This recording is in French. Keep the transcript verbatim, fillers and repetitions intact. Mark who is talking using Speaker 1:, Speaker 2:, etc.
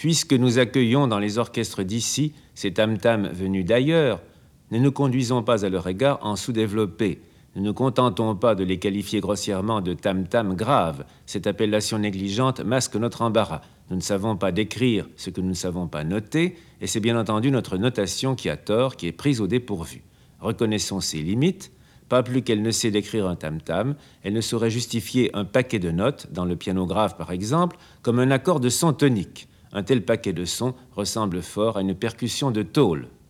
Speaker 1: Puisque nous accueillons dans les orchestres d'ici ces tam-tams venus d'ailleurs, ne nous conduisons pas à leur égard en sous-développés. Ne nous contentons pas de les qualifier grossièrement de tam-tams graves. Cette appellation négligente masque notre embarras. Nous ne savons pas décrire ce que nous ne savons pas noter, et c'est bien entendu notre notation qui a tort, qui est prise au dépourvu. Reconnaissons ses limites. Pas plus qu'elle ne sait décrire un tam-tam, elle ne saurait justifier un paquet de notes, dans le piano grave par exemple, comme un accord de son tonique. Un tel paquet de sons ressemble fort à une percussion de tôle.